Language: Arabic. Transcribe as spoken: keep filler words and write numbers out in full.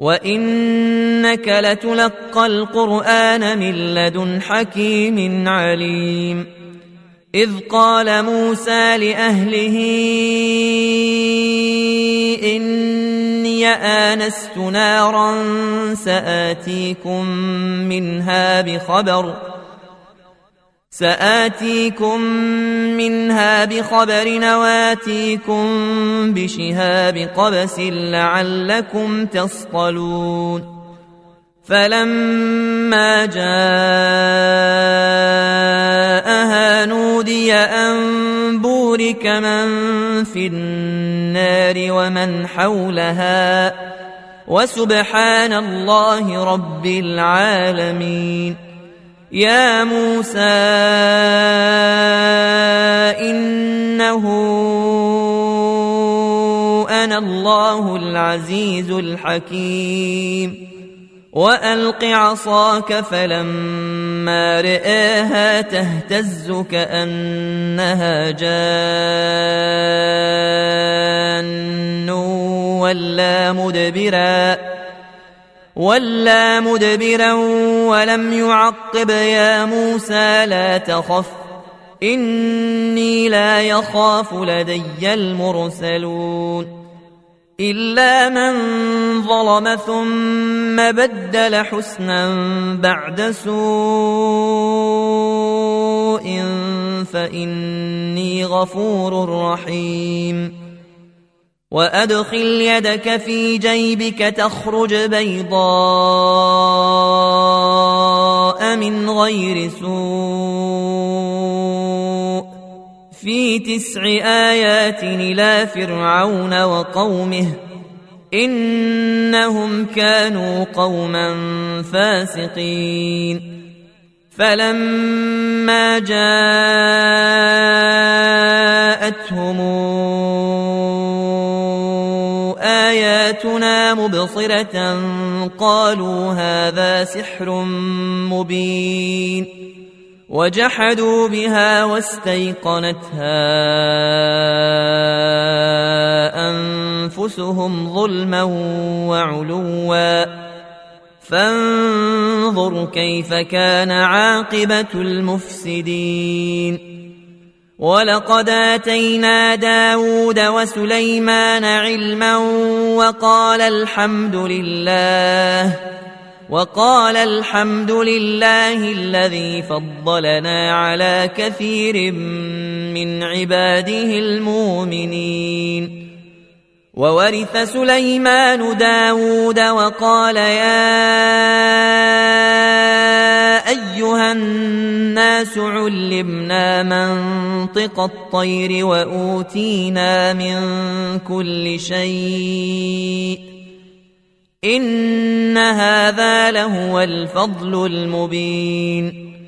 وإنك لتلقى القرآن من لدن حكيم عليم إذ قال موسى لأهله إني آنست نارا سآتيكم منها بخبر سآتيكم منها بخبر وآتيكم بشهاب قبس لعلكم تصطلون فلما جاءها نودي أن بورك من في النار ومن حولها وسبحان الله رب العالمين يا موسى إنه أنا الله العزيز الحكيم وألق عصاك فلما رآها تهتز كأنها جان ولا مدبرا ولا مدبرا ولم يعقب يا موسى لا تخف إني لا يخاف لدي المرسلون إلا من ظلم ثم بدل حسنا بعد سوء فإني غفور رحيم وأدخل يدك في جيبك تخرج بيضاء من غير سوء في تسع آيات إلى فرعون وقومه إنهم كانوا قوما فاسقين فلما جاءتهم آياتنا مبصرة قالوا هذا سحر مبين وجحدوا بها واستيقنتها أنفسهم ظلما وعلوا فانظر كيف كان عاقبة المفسدين ولقد آتينا داود وسليمان علما وقال الحمد لله وقال الحمد لله الذي فضلنا على كثير من عباده المؤمنين وورث سليمان داود وقال يا أيها الناس علمنا منطق الطير وأوتينا من كل شيء إن هذا لهو الفضل المبين